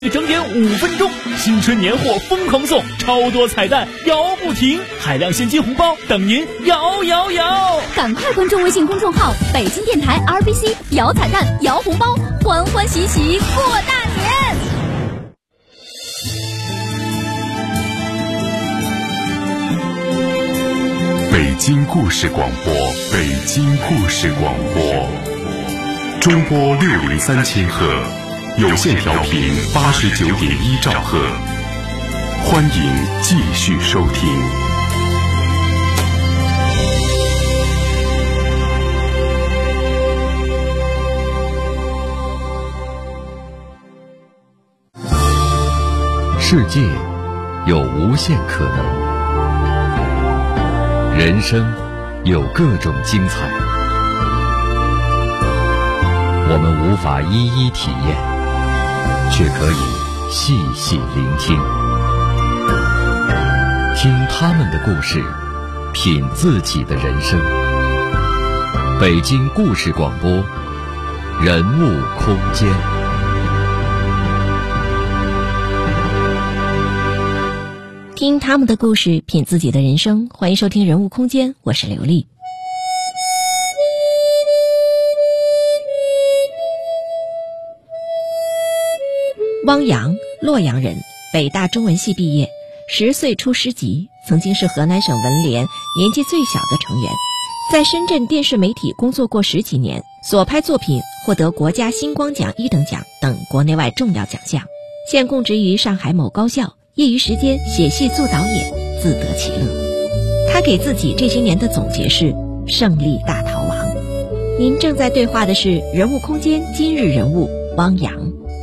整点5分钟，新春年货疯狂送，超多彩蛋摇不停，海量现金红包等您摇！ 赶快关注微信公众号北京电台 RBC， 摇彩蛋摇红包，欢欢喜喜过大年。 北京故事广播，北京故事广播，中波603千赫，有线调频89.1兆赫，欢迎继续收听。世界有无限可能，人生有各种精彩，我们无法一一体验，却可以细细聆听，听他们的故事，品自己的人生。北京故事广播，人物空间。 听他们的故事，品自己的人生。欢迎收听人物空间，我是刘丽。汪洋，洛阳人，北大中文系毕业，10岁出诗集，曾经是河南省文联年纪最小的成员，在深圳电视媒体工作过10几年，所拍作品获得国家星光奖1等奖等国内外重要奖项，现供职于上海某高校，业余时间写戏做导演，自得其乐。他给自己这些年的总结是胜利大逃亡。您正在对话的是人物空间今日人物汪洋。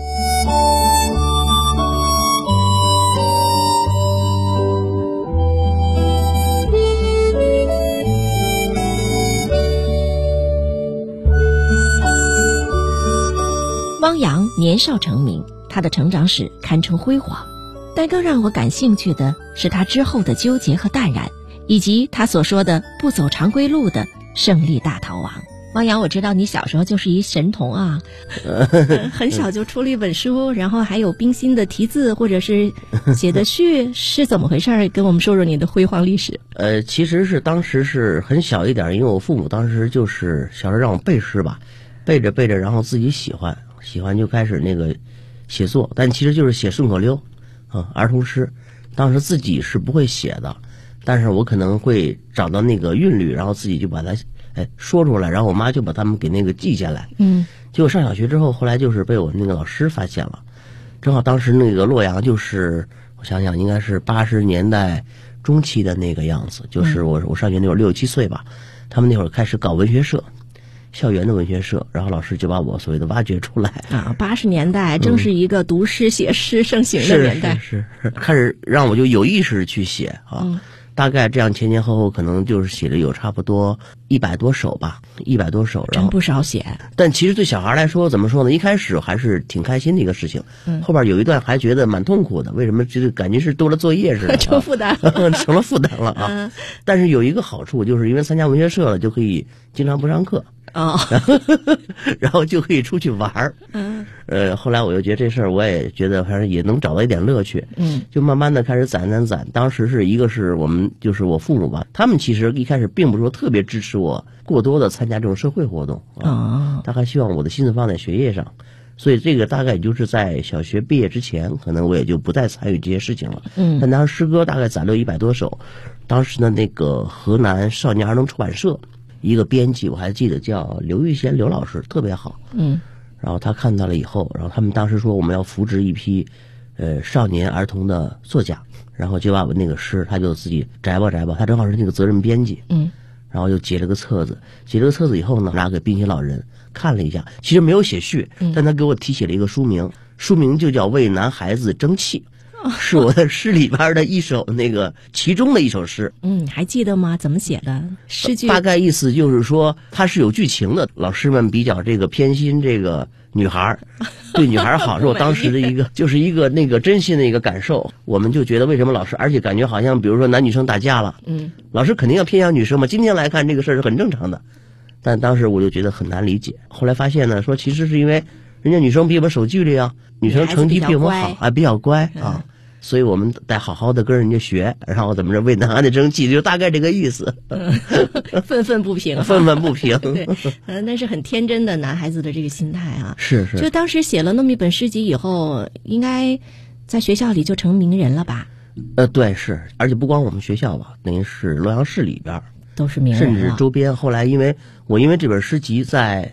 汪洋年少成名，他的成长史堪称辉煌，但更让我感兴趣的是他之后的纠结和淡然，以及他所说的不走常规路的胜利大逃亡。汪洋，我知道你小时候就是一神童啊，很小就出了一本书，然后还有冰心的题字或者是写的序，是怎么回事？跟我们说说你的辉煌历史。 其实是当时是很小一点，因为我父母当时就是小时候让我背诗吧，背着，然后自己喜欢就开始那个写作，但其实就是写顺口溜儿童诗。当时自己是不会写的，但是我可能会找到那个韵律，然后自己就把它说出来，然后我妈就把它们给那个记下来。结果上小学之后，后来就是被我那个老师发现了，正好当时那个洛阳就是我想想应该是80年代中期的那个样子，就是我上学那会儿6、7岁吧，他们那会儿开始搞文学社，校园的文学社，然后老师就把我所谓的挖掘出来啊。80年代正是一个读诗写诗盛行的年代， 是开始让我就有意识去写啊。大概这样前后可能就是写了有差不多100多首吧，100多首， 真不少写。 但其实对小孩来说怎么说呢？一开始还是挺开心的一个事情，后边有一段还觉得蛮痛苦的。为什么？这个感觉是多了作业似的， 成负担， 成了负担了啊。但是有一个好处，就是因为参加文学社了，就可以经常不上课。然后就可以出去玩儿。后来我又觉得这事儿，我也觉得反正也能找到一点乐趣。就慢慢的开始攒。当时是一个是我们就是我父母吧，他们其实一开始并不是说特别支持我过多的参加这种社会活动他还希望我的心思放在学业上，所以这个大概也就是在小学毕业之前，可能我也就不再参与这些事情了。但当时诗歌大概攒了100多首，当时的那个河南少年儿童出版社一个编辑我还记得叫刘玉贤刘老师，特别好。然后他看到了以后，然后他们当时说我们要扶植一批少年儿童的作家，然后就把我那个诗他就自己摘吧，他正好是那个责任编辑。然后又截了个册子以后呢，拿给冰心老人看了一下，其实没有写序，但他给我题写了一个书名就叫《为男孩子争气》。是我的诗里边的一首那个其中的一首诗。 还记得吗？怎么写的诗句？ 大概意思就是说它是有剧情的，老师们比较这个偏心这个女孩，对女孩好，是我当时的一个就是一个那个真心的一个感受。我们就觉得为什么老师，而且感觉好像比如说男女生打架了，老师肯定要偏向女生嘛，今天来看这个事儿是很正常的，但当时我就觉得很难理解。后来发现呢，说其实是因为人家女生比我们守纪律啊， 女生成绩比我们好啊，比较乖啊。所以我们得好好的跟人家学，然后怎么着为男孩子争气，就大概这个意思。 愤愤不平， 愤愤不平。 对，那是很天真的男孩子的这个心态啊。 是。 就当时写了那么一本诗集以后，应该在学校里就成名人了吧？ 对，是，而且不光我们学校吧，等于是洛阳市里边都是名人， 甚至周边。后来因为这本诗集在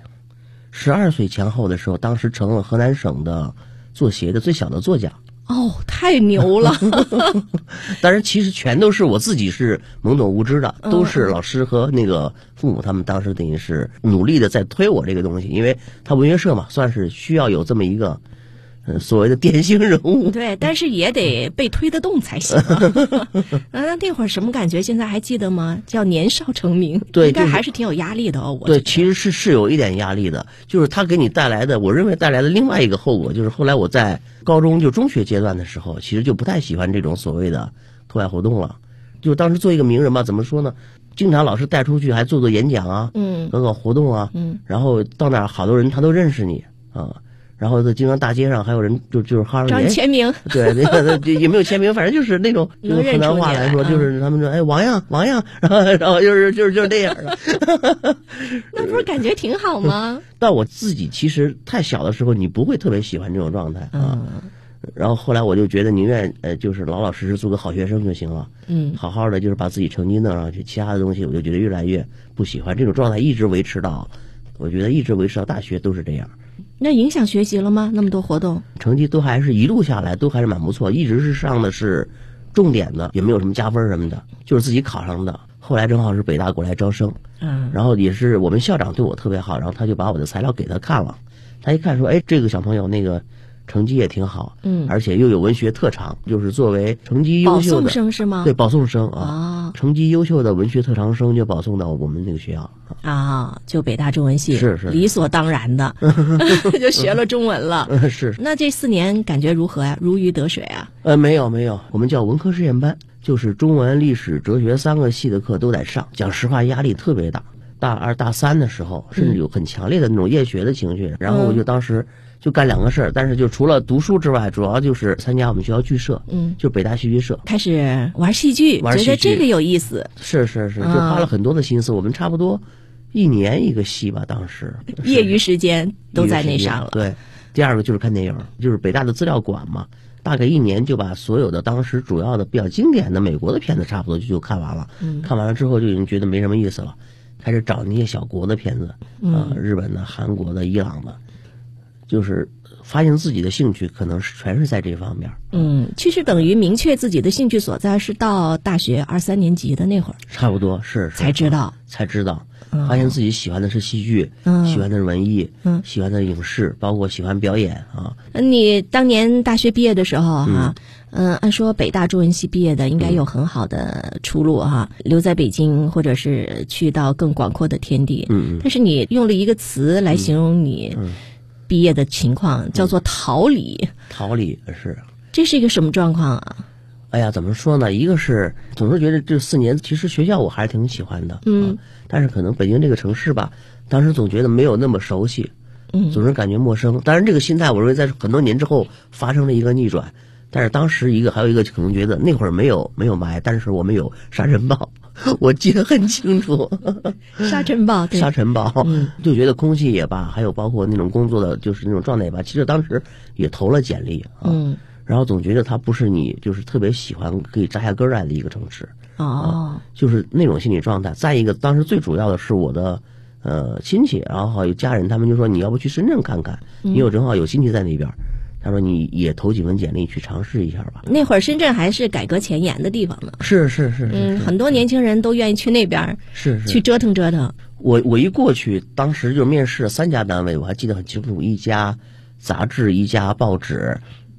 12岁前后的时候，当时成了河南省的作协的最小的作家。 哦，太牛了！ 当然，其实全都是我自己是懵懂无知的，都是老师和那个父母他们当时等于是努力的在推我这个东西，因为他文学社嘛，算是需要有这么一个所谓的典型人物。 对，但是也得被推得动才行。那会儿什么感觉？现在还记得吗？叫年少成名， 对， 应该还是挺有压力的哦。 对，其实是有一点压力的，就是他给你带来的，我认为带来的另外一个后果，就是后来我在高中就中学阶段的时候，其实就不太喜欢这种所谓的课外活动了。就当时做一个名人嘛，怎么说呢？经常老师带出去，还做演讲啊，搞活动啊，然后到哪儿好多人他都认识你啊。然后在京张大街上还有人就是哈找你签名， 对，那个也没有签名，反正就是那种用河南话来说，就是他们说王样，然后就是这样的。 那不是感觉挺好吗？ 但我自己其实太小的时候，你不会特别喜欢这种状态啊。然后后来我就觉得宁愿就是老老实实做个好学生就行了，好好的就是把自己成绩弄上去，其他的东西我就觉得越来越不喜欢。这种状态一直维持到大学都是这样。 那影响学习了吗？那么多活动， 成绩都还是一路下来都还是蛮不错，一直是上的是重点的，也没有什么加分什么的，就是自己考上的。后来正好是北大过来招生，然后也是我们校长对我特别好，然后他就把我的材料给他看了，他一看说，这个小朋友那个成绩也挺好，而且又有文学特长，就是作为成绩优秀的保送生是吗？ 对，保送生啊，成绩优秀的文学特长生就保送到我们那个学校啊，就北大中文系， 是理所当然的，就学了中文了。 是。 那这4年感觉如何呀？如鱼得水啊？ 没有，我们叫文科实验班，就是中文、历史、哲学3个系的课都得上。讲实话，压力特别大。大2、大3的时候，甚至有很强烈的那种厌学的情绪。然后我就当时就干2个事儿，但是就除了读书之外，主要就是参加我们学校剧社，就北大戏剧社， 开始玩戏剧，觉得这个有意思。 是，就花了很多的心思。我们差不多1年1个戏吧，当时业余时间都在那上了。 对，第2个就是看电影，就是北大的资料馆嘛，大概1年就把所有的当时主要的比较经典的美国的片子差不多就看完了。看完了之后就已经觉得没什么意思了，开始找那些小国的片子，日本的、韩国的、伊朗的，就是发现自己的兴趣可能是全是在这方面。 其实等于明确自己的兴趣所在是到大学2、3年级的那会儿， 差不多是才知道， 发现自己喜欢的是戏剧，喜欢的是文艺，喜欢的影视，包括喜欢表演啊。 你当年大学毕业的时候按说北大中文系毕业的应该有很好的出路哈，留在北京或者是去到更广阔的天地。但是你用了一个词来形容你毕业的情况，叫做逃离。 逃离是， 这是一个什么状况啊？ 哎呀，怎么说呢？一个是总是觉得这4年，其实学校我还是挺喜欢的，但是可能北京这个城市吧，当时总觉得没有那么熟悉，总是感觉陌生。当然，这个心态我认为在很多年之后发生了一个逆转。但是当时还有一个可能觉得那会儿没有霾，但是我们有沙尘暴，我记得很清楚。 沙尘暴，对， 沙尘暴，就觉得空气也罢，还有包括那种工作的就是那种状态也罢，其实当时也投了简历然后总觉得它不是你就是特别喜欢可以扎下根来的一个城市就是那种心理状态。再一个，当时最主要的是我的亲戚，然后还有家人，他们就说你要不去深圳看看，你正好有亲戚在那边。他说你也投几份简历去尝试一下吧。 那会儿深圳还是改革前沿的地方呢。 是。 很多年轻人都愿意去那边， 是去折腾折腾。 我一过去，当时就面试3家单位，我还记得很清楚，1家杂志，1家报纸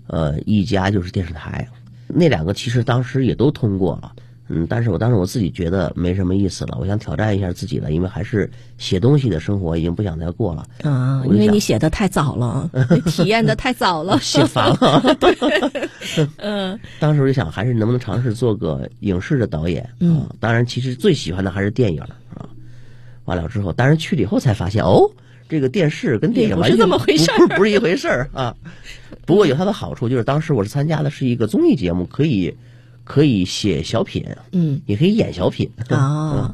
，1家就是电视台。那2个其实当时也都通过了。但是当时我自己觉得没什么意思了，我想挑战一下自己了，因为还是写东西的生活已经不想再过了因为你写的太早了，体验的太早了， 写烦了。当时我就想，还是能不能尝试做个影视的导演当然，其实最喜欢的还是电影完了之后，当然去了以后才发现这个电视跟电影完全不是一回事儿啊。不过有它的好处，就是当时我是参加的是一个综艺节目，可以写小品，也可以演小品啊。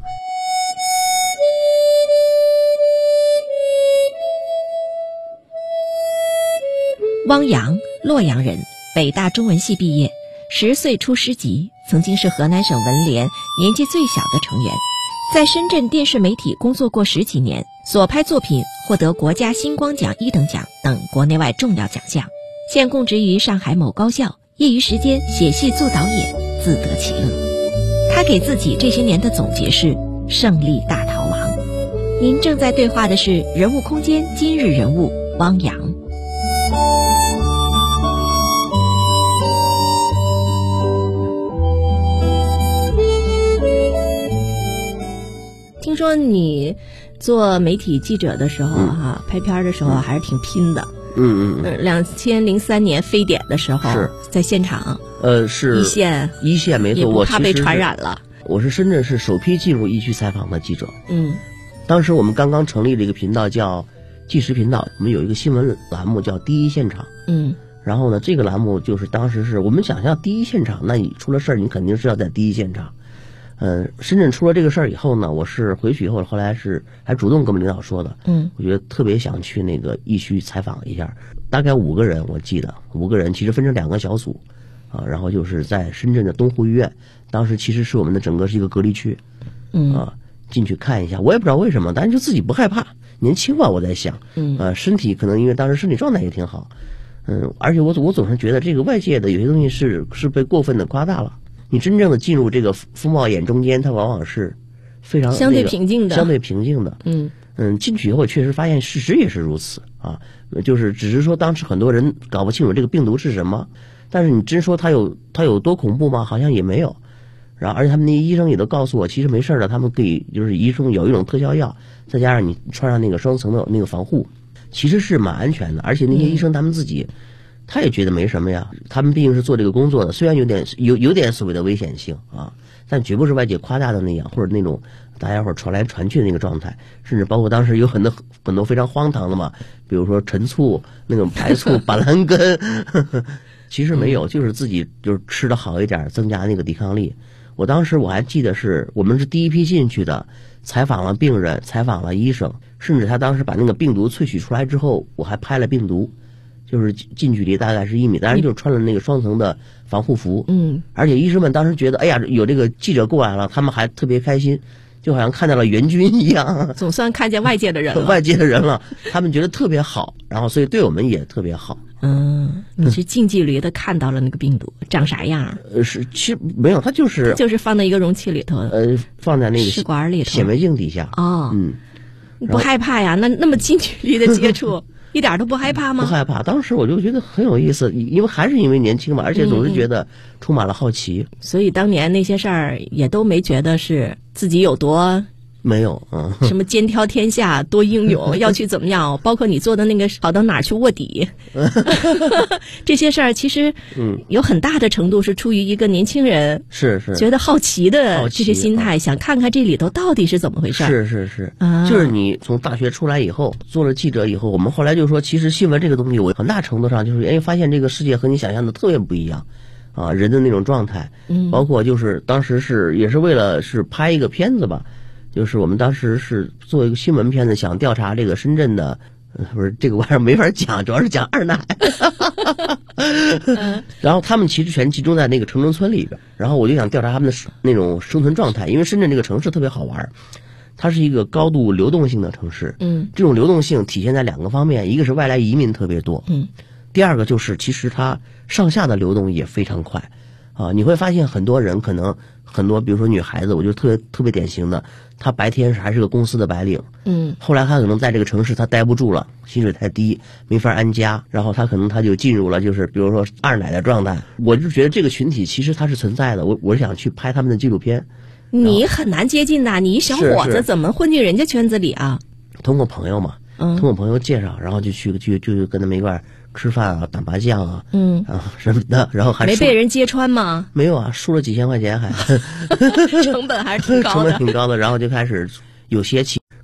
汪洋，洛阳人，北大中文系毕业，10岁出师籍，曾经是河南省文联年纪最小的成员，在深圳电视媒体工作过10几年，所拍作品获得国家星光奖1等奖等国内外重要奖项，现供职于上海某高校，业余时间写戏做导演，自得其乐。他给自己这些年的总结是胜利大逃亡。您正在对话的是人物空间今日人物汪洋。听说你做媒体记者的时候拍片的时候还是挺拼的。2003年非典的时候，在现场， 是一线没错， 我怕被传染了。 我是深圳市首批进入疫区采访的记者。当时我们刚刚成立了一个频道叫纪实频道，我们有一个新闻栏目叫第一现场。然后呢，这个栏目就是当时是我们想象第一现场，那你出了事儿，你肯定是要在第一现场。深圳出了这个事儿以后呢，我是回去以后，后来是还主动跟我们领导说的。我觉得特别想去那个疫区采访一下，大概5个人，我记得5个人，其实分成2个小组，然后就是在深圳的东湖医院，当时其实是我们的整个是一个隔离区，进去看一下，我也不知道为什么，但是就自己不害怕，年轻吧，我在想，身体可能因为当时身体状态也挺好，而且我总是觉得这个外界的有些东西是被过分的夸大了。你真正的进入这个风暴眼中间，它往往是非常相对平静的。 进去以后确实发现事实也是如此啊，就是只是说当时很多人搞不清楚这个病毒是什么，但是你真说它有多恐怖吗？好像也没有。然后而且他们那些医生也都告诉我，其实没事的，他们可以就是医生有一种特效药，再加上你穿上那个双层的那个防护，其实是蛮安全的。而且那些医生他们自己。他也觉得没什么呀，他们毕竟是做这个工作的，虽然有点所谓的危险性啊，但绝不是外界夸大的那样，或者那种大家伙传来传去的那个状态，甚至包括当时有很多非常荒唐的嘛，比如说陈醋、那种白醋、板蓝根，其实没有，就是自己就是吃的好一点，增加那个抵抗力。我当时我还记得是我们是第一批进去的，采访了病人，采访了医生，甚至他当时把那个病毒萃取出来之后，我还拍了病毒。就是近距离大概是1米，当然就是穿了那个双层的防护服。而且医生们当时觉得，哎呀，有这个记者过来了，他们还特别开心，就好像看到了援军一样。 总算看见外界的人了。他们觉得特别好，然后所以对我们也特别好。 你是近距离的看到了那个病毒长啥样？ 其实没有，它就是放在一个容器里头， 放在那个试管里头， 显微镜底下。 你不害怕呀？那么近距离的接触。一点都不害怕吗？ 不害怕，当时我就觉得很有意思，因为年轻嘛，而且总是觉得充满了好奇。 所以当年那些事儿也都没觉得是自己有多没有什么肩挑天下多英勇要去怎么样，包括你做的那个跑到哪儿去卧底这些事儿其实有很大的程度是出于一个年轻人是觉得好奇的这些心态，想看看这里头到底是怎么回事。 是就是你从大学出来以后做了记者以后，我们后来就说其实新闻这个东西我很大程度上就是发现这个世界和你想象的特别不一样啊，人的那种状态，包括就是当时也是为了是拍一个片子吧，就是我们当时是做一个新闻片子，想调查这个深圳的，不是这个玩意儿没法讲，主要是讲二奶。然后他们其实全集中在那个城中村里边，然后我就想调查他们的那种生存状态，因为深圳这个城市特别好玩，它是一个高度流动性的城市。这种流动性体现在2个方面，一个是外来移民特别多，第二个就是其实它上下的流动也非常快。你会发现很多人可能很多，比如说女孩子，我就特别典型的，她白天还是个公司的白领，后来她可能在这个城市她待不住了，薪水太低，没法安家，然后她可能就进入了就是比如说二奶的状态。我就觉得这个群体其实它是存在的，我是想去拍他们的纪录片。 你很难接近的，你一小伙子怎么混进人家圈子里啊？ 通过朋友嘛，通过朋友介绍，然后就跟他们一块儿吃饭啊，打麻将啊，什么的，然后还没被人揭穿吗？ 没有啊，输了几千块钱还成本还是挺高的， 成本挺高的，然后就开始有些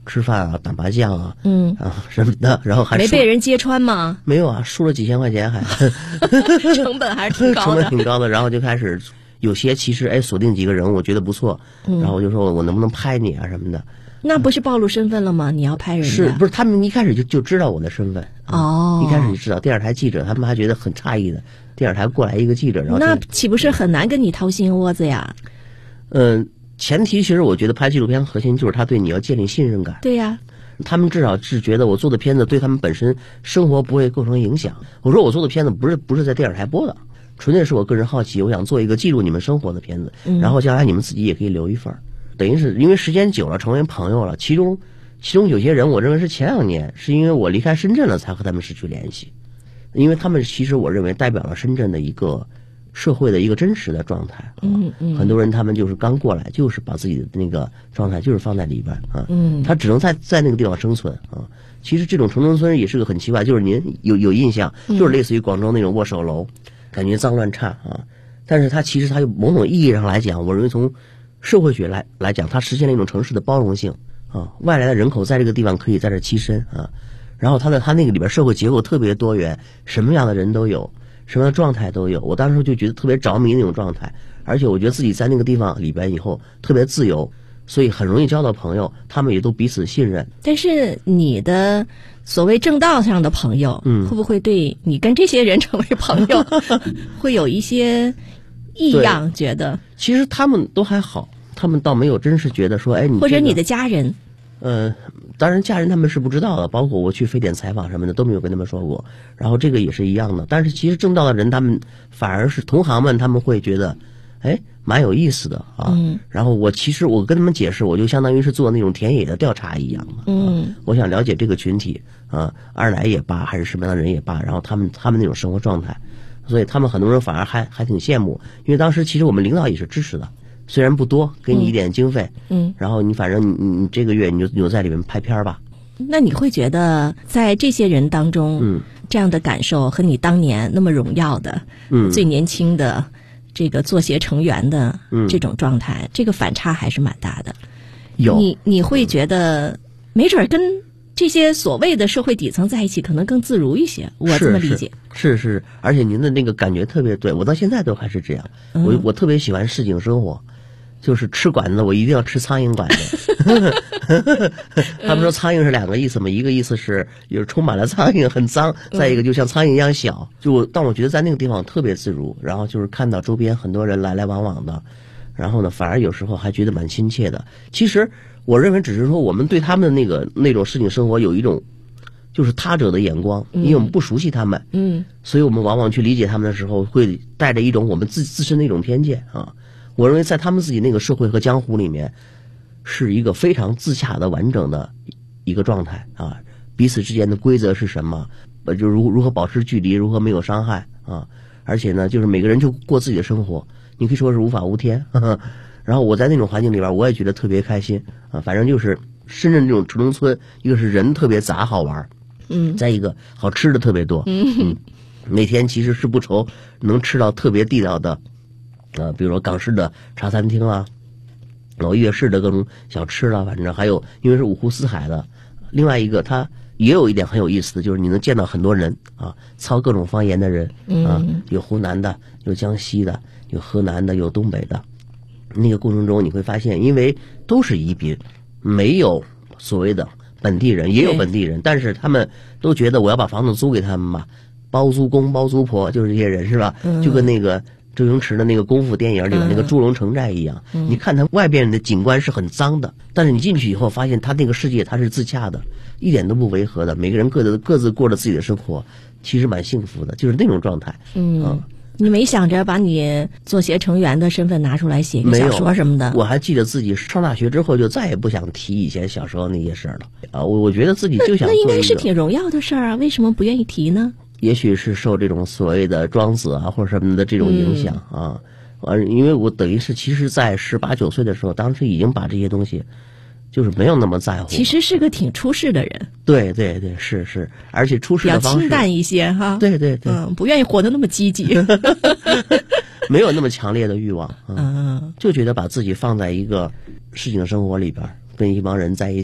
吃饭啊、打麻将啊，什么的，然后还没被人揭穿吗？ 没有啊，输了几千块钱还成本还是挺高的， 成本挺高的。然后就开始有些其实锁定几个人我觉得不错，然后我就说我能不能拍你啊什么的。 那不是暴露身份了吗？你要拍人家不是他们一开始就知道我的身份一开始就知道电视台记者，他们还觉得很诧异的，电视台过来一个记者，然后那岂不是很难跟你掏心窝子呀？ 前提其实我觉得拍纪录片核心就是他对你要建立信任感。 对呀， 他们至少是觉得我做的片子对他们本身生活不会构成影响。我说我做的片子不是在电视台播的，纯粹是我个人好奇，我想做一个记录你们生活的片子，然后将来你们自己也可以留一份。等于是因为时间久了成为朋友了，其中有些人我认为是前2年是因为我离开深圳了才和他们失去联系，因为他们其实我认为代表了深圳的一个社会的一个真实的状态很多人他们就是刚过来，就是把自己的那个状态就是放在里边他只能在那个地方生存其实这种城中村也是个很奇怪，就是您有印象，就是类似于广州那种握手楼，感觉脏乱差但是它其实它有某种意义上来讲，我认为从社会学来讲，它实现了一种城市的包容性外来的人口在这个地方可以在这栖身然后它那个里边社会结构特别多元，什么样的人都有，什么样的状态都有。我当时就觉得特别着迷那种状态，而且我觉得自己在那个地方里边以后特别自由，所以很容易交到朋友，他们也都彼此信任。 但是你的所谓正道上的朋友，会不会对你跟这些人成为朋友会有一些异样？觉得其实他们都还好，他们倒没有真是觉得说你或者你的家人当然家人他们是不知道的，包括我去非典采访什么的都没有跟他们说过，然后这个也是一样的。但是其实正道的人他们反而是同行们，他们会觉得蛮有意思的然后我跟他们解释，我就相当于是做那种田野的调查一样我想了解这个群体二奶也罢还是什么样的人也罢，然后他们那种生活状态，所以他们很多人反而还挺羡慕，因为当时其实我们领导也是支持的，虽然不多，给你一点经费然后你反正你这个月你就在里面拍片吧。 那你会觉得在这些人当中这样的感受和你当年那么荣耀的最年轻的这个作协成员的这种状态这个反差还是蛮大的。你会觉得没准跟这些所谓的社会底层在一起可能更自如一些，我这么理解。 是，而且您的那个感觉特别对，我到现在都还是这样我特别喜欢市井生活，就是吃馆子我一定要吃苍蝇馆子他们说苍蝇是2个意思嘛，一个意思是就是充满了苍蝇很脏，再一个就像苍蝇一样小但我觉得在那个地方特别自如，然后就是看到周边很多人来来往往的，然后呢反而有时候还觉得蛮亲切的。其实我认为只是说我们对他们的那种市井生活有一种就是他者的眼光，因为我们不熟悉他们所以我们往往去理解他们的时候会带着一种我们自身的一种偏见我认为在他们自己那个社会和江湖里面是一个非常自洽的完整的一个状态彼此之间的规则是什么就如何保持距离，如何没有伤害而且呢就是每个人就过自己的生活，你可以说是无法无天然后我在那种环境里边我也觉得特别开心反正就是深圳这种城中村，一个是人特别杂好玩再一个好吃的特别多每天其实是不愁能吃到特别地道的比如说港式的茶餐厅啦，然后粤式的各种小吃啦，反正还有因为是五湖四海的。另外一个它也有一点很有意思的，就是你能见到很多人操各种方言的人有湖南的，有江西的，有河南的，有东北的。那个过程中你会发现，因为都是宜宾，没有所谓的本地人，也有本地人，但是他们都觉得我要把房子租给他们吧，包租公包租婆就是这些人是吧就跟那个周星驰的那个功夫电影里面那个猪笼城寨一样你看他外边的景观是很脏的，但是你进去以后发现他那个世界他是自洽的，一点都不违和的，每个人各自过着自己的生活，其实蛮幸福的，就是那种状态你没想着把你作协成员的身份拿出来写个小说什么的？ 我还记得自己上大学之后就再也不想提以前小时候那些事儿了我觉得自己就想做那应该是挺荣耀的事儿为什么不愿意提呢？ 也许是受这种所谓的庄子或者什么的这种影响因为我等于是其实在18、19岁的时候，当时已经把这些东西就是没有那么在乎， 其实是个挺出世的人。 对，是，而且出世的方式比较清淡一些对不愿意活得那么积极没有那么强烈的欲望就觉得把自己放在一个市井生活里边，跟一帮人在一起，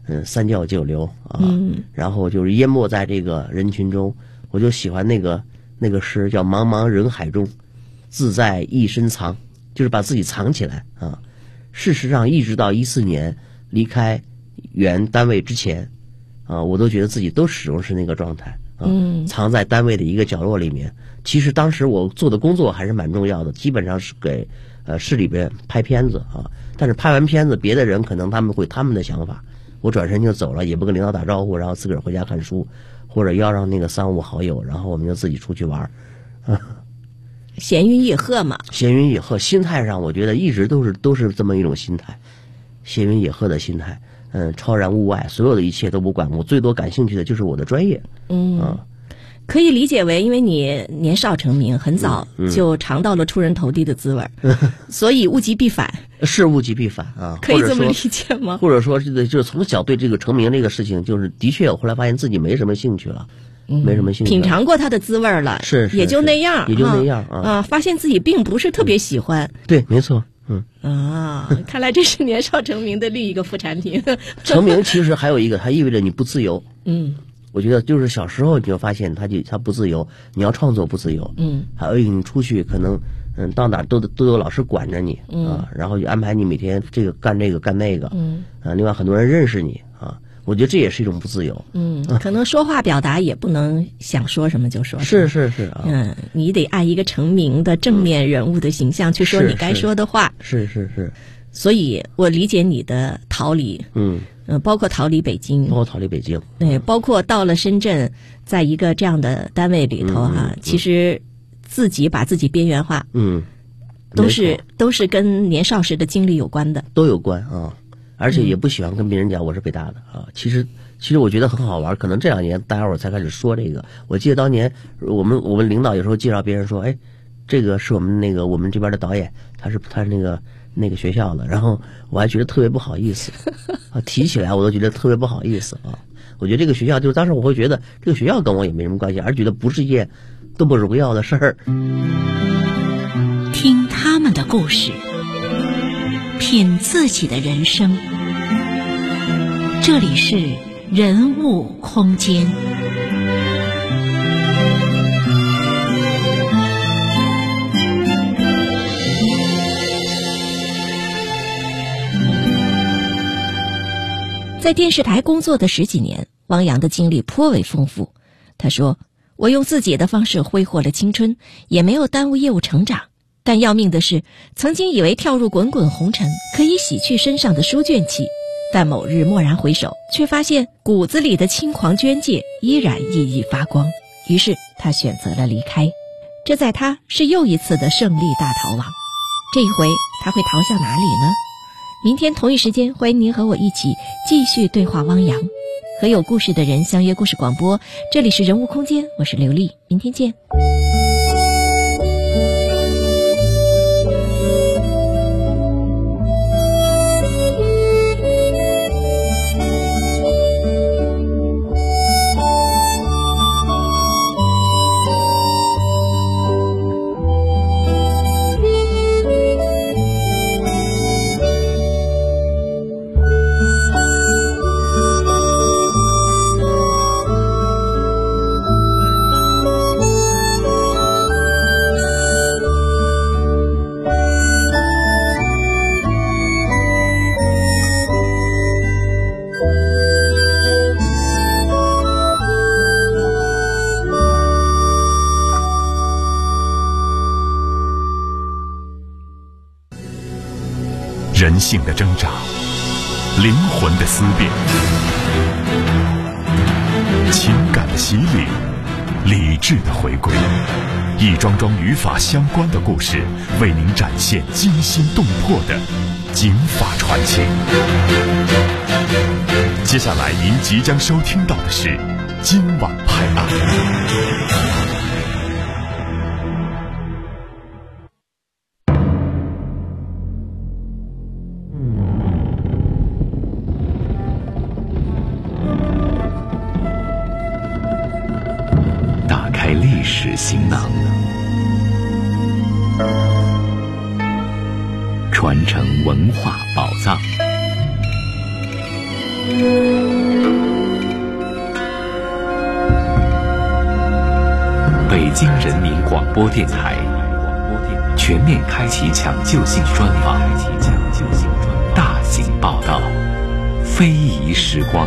三教九流啊，然后就是淹没在这个人群中。我就喜欢那个诗叫茫茫人海中，自在一身藏，就是把自己藏起来啊。事实上一直到14年离开原单位之前啊，我都觉得自己都始终是那个状态啊，藏在单位的一个角落里面。其实当时我做的工作还是蛮重要的，基本上是给市里边拍片子啊，但是拍完片子别的人可能他们会他们的想法，我转身就走了，也不跟领导打招呼，然后自个儿回家看书，或者邀上那个3、5好友，然后我们就自己出去玩闲云野鹤嘛， 闲云野鹤，心态上我觉得一直都是这么一种心态，闲云野鹤的心态，超然物外，所有的一切都不管，我最多感兴趣的就是我的专业， 可以理解为因为你年少成名，很早就尝到了出人头地的滋味，所以物极必反。 是物极必反啊， 可以这么理解吗？ 或者说就是从小对这个成名这个事情，就是的确我后来发现自己没什么兴趣了。没什么兴趣， 品尝过它的滋味了， 是也就那样， 也就那样啊， 发现自己并不是特别喜欢。 对，没错， 看来这是年少成名的另一个副产品。 成名其实还有一个，它意味着你不自由。我觉得就是小时候你就发现它不自由，你要创作不自由。还有你出去可能到哪都有老师管着你啊，然后就安排你每天干这个干那个。另外很多人认识你啊。我觉得这也是一种不自由。 可能说话表达也不能想说什么就说什么。 是啊。 你得按一个成名的正面人物的形象去说你该说的话。 是。 所以我理解你的逃离。包括逃离北京。对，包括到了深圳，在一个这样的单位里头其实自己把自己边缘化。都是跟年少时的经历有关的。 都有关啊。而且也不喜欢跟别人讲我是北大的啊，其实我觉得很好玩，可能这2年大家伙才开始说这个。我记得当年我们领导有时候介绍别人说，哎，这个是我们这边的导演，他是那个学校的，然后我还觉得特别不好意思啊，提起来我都觉得特别不好意思啊。我觉得这个学校就是当时我会觉得这个学校跟我也没什么关系，而觉得不是一件多么荣耀的事儿。 听他们的故事，品自己的人生，这里是人物空间。 在电视台工作的10几年，汪洋的经历颇为丰富。他说，我用自己的方式挥霍了青春，也没有耽误业务成长。但要命的是，曾经以为跳入滚滚红尘可以洗去身上的书卷气，但某日蓦然回首，却发现骨子里的轻狂捐介依然熠熠发光。于是他选择了离开，这在他是又一次的胜利大逃亡。这一回他会逃向哪里呢？明天同一时间，欢迎您和我一起继续对话汪洋，和有故事的人相约故事广播。这里是人物空间，我是刘丽，明天见。 人性的挣扎，灵魂的思辨，情感的洗礼，理智的回归，一桩桩与法相关的故事，为您展现惊心动魄的警法传奇。接下来您即将收听到的是今晚拍案。历史行囊，传承文化宝藏， 北京人民广播电台全面开启抢救性专访，大型报道，非遗时光。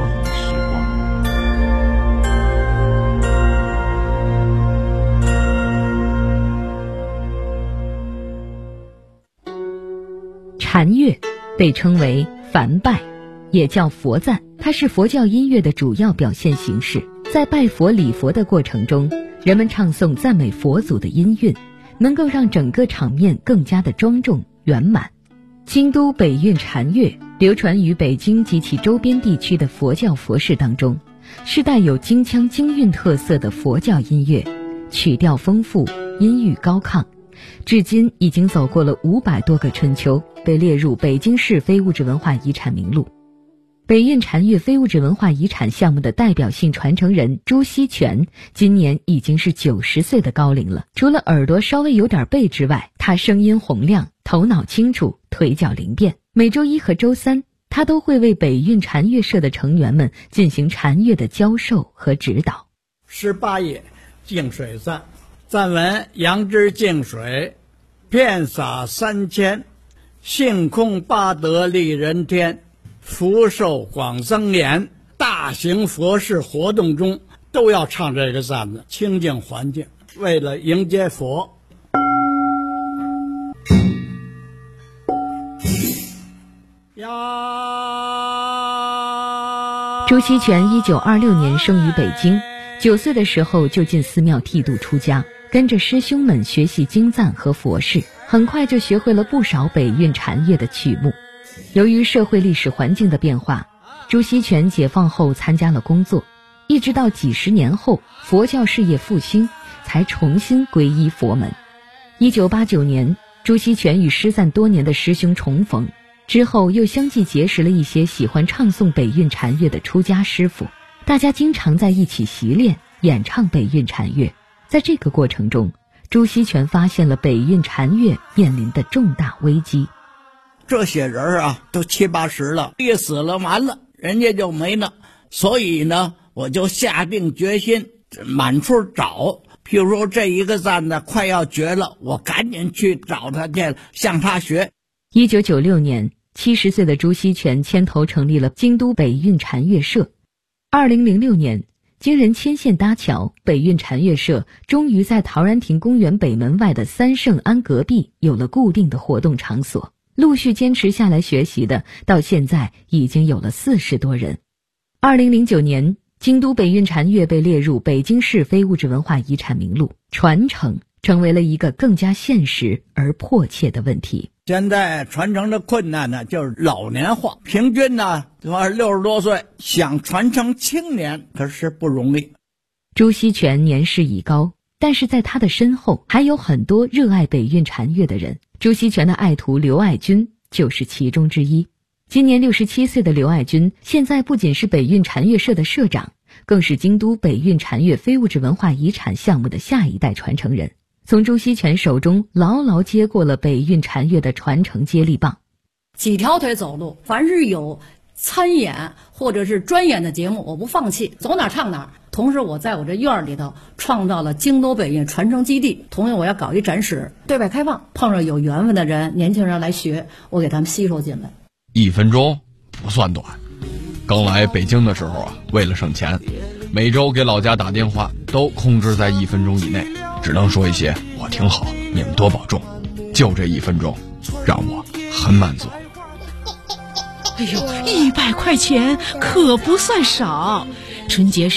禅乐被称为梵拜，也叫佛赞，它是佛教音乐的主要表现形式。在拜佛礼佛的过程中，人们唱诵赞美佛祖的音韵，能够让整个场面更加的庄重圆满。京都北韵禅乐流传于北京及其周边地区的佛教佛事当中，是带有京腔京韵特色的佛教音乐，曲调丰富，音域高亢，至今已经走过了500多个春秋，被列入北京市非物质文化遗产名录。北韵禅乐非物质文化遗产项目的代表性传承人朱锡全今年已经是90岁的高龄了。除了耳朵稍微有点背之外，他声音洪亮，头脑清楚，腿脚灵便。每周一和周三，他都会为北韵禅乐社的成员们进行禅乐的教授和指导。 18页净水赞，赞文：杨枝净水，遍洒3000，性空八德利人天，福寿广增延。大型佛事活动中都要唱这个赞子，清净环境，为了迎接佛。 朱锡全1926年生于北京，9岁的时候就进寺庙剃度出家，跟着师兄们学习经赞和佛事，很快就学会了不少北韵禅乐的曲目。由于社会历史环境的变化，朱锡全解放后参加了工作，一直到几十年后佛教事业复兴，才重新皈依佛门。1989年，朱锡全与失散多年的师兄重逢，之后又相继结识了一些喜欢唱诵北韵禅乐的出家师傅，大家经常在一起习练演唱北韵禅乐。在这个过程中，朱锡全发现了北韵禅乐面临的重大危机。 这些人啊，都70、80了，一死了完了，人家就没了。所以呢，我就下定决心满处找。譬如说这一个赞呢快要绝了，我赶紧去找他去，向他学。 1996年，70岁的朱锡全牵头成立了京都北韵禅乐社。2006年，经人牵线搭桥，北韵禅乐社终于在陶然亭公园北门外的三圣庵隔壁有了固定的活动场所。陆续坚持下来学习的，到现在已经有了40多人。2009年，京都北韵禅乐被列入北京市非物质文化遗产名录，传承成为了一个更加现实而迫切的问题。 现在传承的困难呢，就是老年化，平均呢60多岁，想传承青年可是不容易。 朱锡全年事已高，但是在他的身后还有很多热爱北韵禅乐的人。朱锡全的爱徒刘爱军就是其中之一。今年67岁的刘爱军，现在不仅是北韵禅乐社的社长，更是京都北韵禅乐非物质文化遗产项目的下一代传承人，从朱锡全手中牢牢接过了北韵禅乐的传承接力棒。 几条腿走路，凡是有参演或者是专演的节目，我不放弃，走哪唱哪。同时我在我这院里头创造了京都北韵传承基地，同时我要搞一展示，对外开放，碰上有缘分的人，年轻人来学，我给他们吸收进来。 1分钟不算短，刚来北京的时候啊，为了省钱，每周给老家打电话都控制在1分钟以内，只能说一些我挺好，你们多保重，就这1分钟让我很满足。 哎呦，100块钱可不算少，春节时